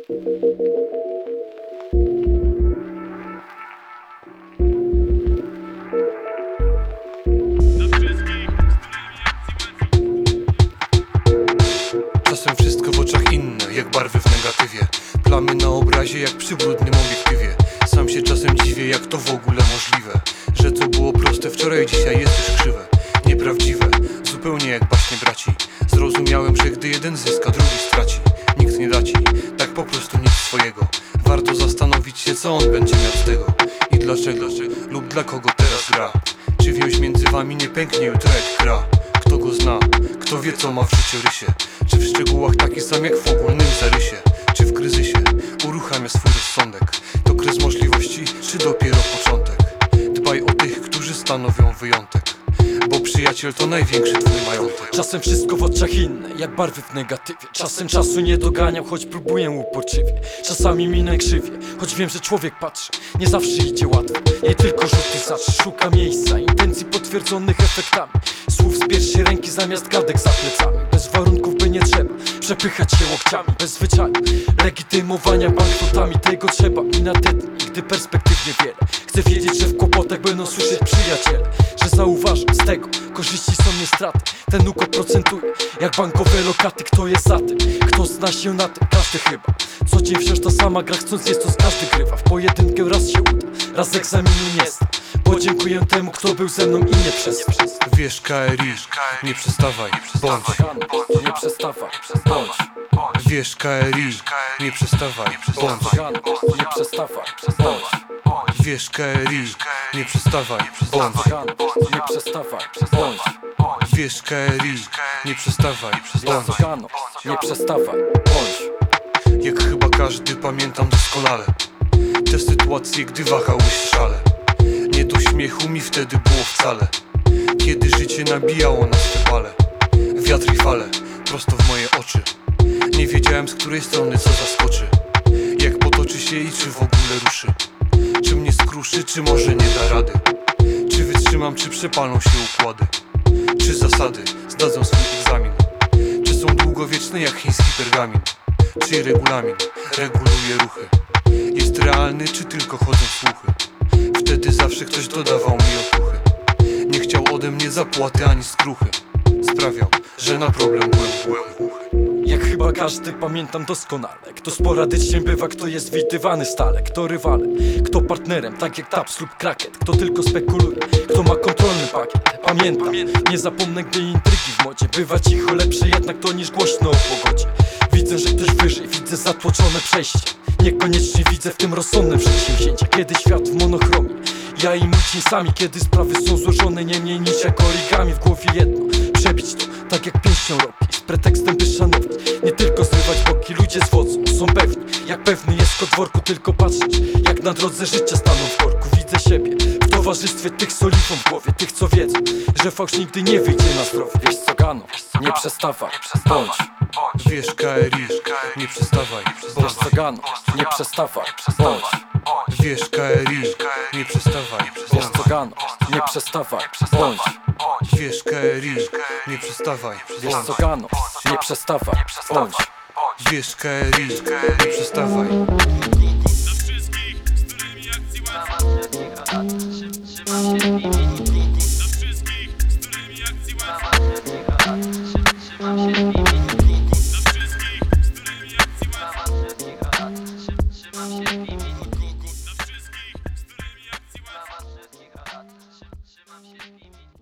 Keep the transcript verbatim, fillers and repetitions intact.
Czasem wszystko w oczach inne, jak barwy w negatywie. Plamy na obrazie, jak przy brudnym obiektywie. Sam się czasem dziwię, jak to w ogóle możliwe, że co było proste wczoraj, dzisiaj jest już krzywe. Nieprawdziwe, zupełnie jak baśnie braci. Zrozumiałem, że gdy jeden zyska, drugi straci. Nikt nie da ci, tak po prostu nic swojego. Warto zastanowić się, co on będzie miał z tego i dlaczego, lub dla kogo teraz gra. Czy więź między wami nie pęknie jutro jak kra? Kto go zna, kto wie, co ma w życiorysie? Czy w szczegółach taki sam jak w ogólnym zarysie? Czy w kryzysie uruchamia swój rozsądek? To kres możliwości, czy dopiero początek? Dbaj o tych, którzy stanowią wyjątek, bo przyjaciel to największy twój majątek. Czasem wszystko w oczach inne, jak barwy w negatywie. Czasem czasu nie doganiam, choć próbuję uporczywie. Czasami minę krzywie, choć wiem, że człowiek patrzy. Nie zawsze idzie łatwo, nie tylko rzuty zacz. Szuka miejsca, intencji potwierdzonych efektami. Słów z pierwszej ręki zamiast gadek za plecami. Bez warunków by nie trzeba przepychać się łokciami. Bez zwyczaju legitymowania banknotami. Tego trzeba mi na te dni, gdy perspektyw niewiele. Chcę wiedzieć, że w kłopotach będą słyszeć przyjaciele, że zauważę z tego korzyści są nie straty. Ten układ procentuje jak bankowe lokaty. Kto jest za tym? Kto zna się na tym? Każdy chyba. Co dzień wciąż ta sama gra, chcąc jest to z każdy grywa. W pojedynkę raz się uda, raz egzaminu nie zda. Podziękuję temu, kto był ze mną i nie przestał. Wiesz, K R I, nie przestawaj, bądź. Nie przestawaj, bądź. Wiesz, K R I, nie przestawaj, bądź. Nie przestawaj, bądź. Wiesz, K R I, nie przestawaj, bądź. Nie przestawaj, bądź. Wiesz, K R I, nie przestawaj, bądź. Nie przestawaj, bądź. Jak chyba każdy pamiętam doskonale te sytuacje, gdy wahałeś w szale. Nie do śmiechu mi wtedy było wcale, kiedy życie nabijało na swe pale. Wiatr i fale, prosto w moje oczy. Nie wiedziałem, z której strony co zaskoczy, jak potoczy się i czy w ogóle ruszy. Czy mnie skruszy, czy może nie da rady? Czy wytrzymam, czy przepalą się układy? Czy zasady zdadzą swój egzamin? Czy są długowieczne jak chiński pergamin? Czy regulamin reguluje ruchy? Jest realny, czy tylko chodzą słuchy? Wtedy zawsze ktoś dodawał mi otuchy. Nie chciał ode mnie zapłaty ani skruchy. Sprawiał, że na problem byłem, byłem głuchy. Jak chyba każdy pamiętam doskonale, kto sporadycznie bywa, kto jest widywany stale. Kto rywalem, kto partnerem, tak jak Taps lub Kraket. Kto tylko spekuluje, kto ma kontrolny pakiet. Pamiętam, nie zapomnę, gdy intrygi w modzie. Bywa cicho, lepsze jednak to niż głośno o pogodzie. Widzę, że ktoś wyżej, widzę zatłoczone przejście. Niekoniecznie widzę w tym rozsądne przedsięwzięcia. Kiedy świat w monochromie, ja i mój cień sami. Kiedy sprawy są złożone nie mniej niż jak origami. W głowie jedno, przebić to tak jak pięścią robi. Z pretekstem by szanować, nie tylko zrywać boki. Ludzie zwodzą, są pewni, jak pewny jest kod worku. Tylko patrzeć, jak na drodze życia staną w korku. Widzę siebie w towarzystwie tych z oliwą w głowie. Tych, co wiedzą, że fałsz nigdy nie wyjdzie na zdrowie. Wiesz co, Gano, nie przestawaj, bądź. Wiesz, K R I, nie przestawaj, bądź. Wiesz co, Gano, nie przestawaj, bądź. Wiesz, K R I, nie przestawaj, Wiesz co, bądź. Gano, nie przestawaj, bądź. Wiesz, K R I, nie przestawaj, Wiesz bądź. co, Gano, nie przestawaj, bądź. Wiesz, K R I, nie przestawaj. Dla wszystkich, z którymi akcji łatwo.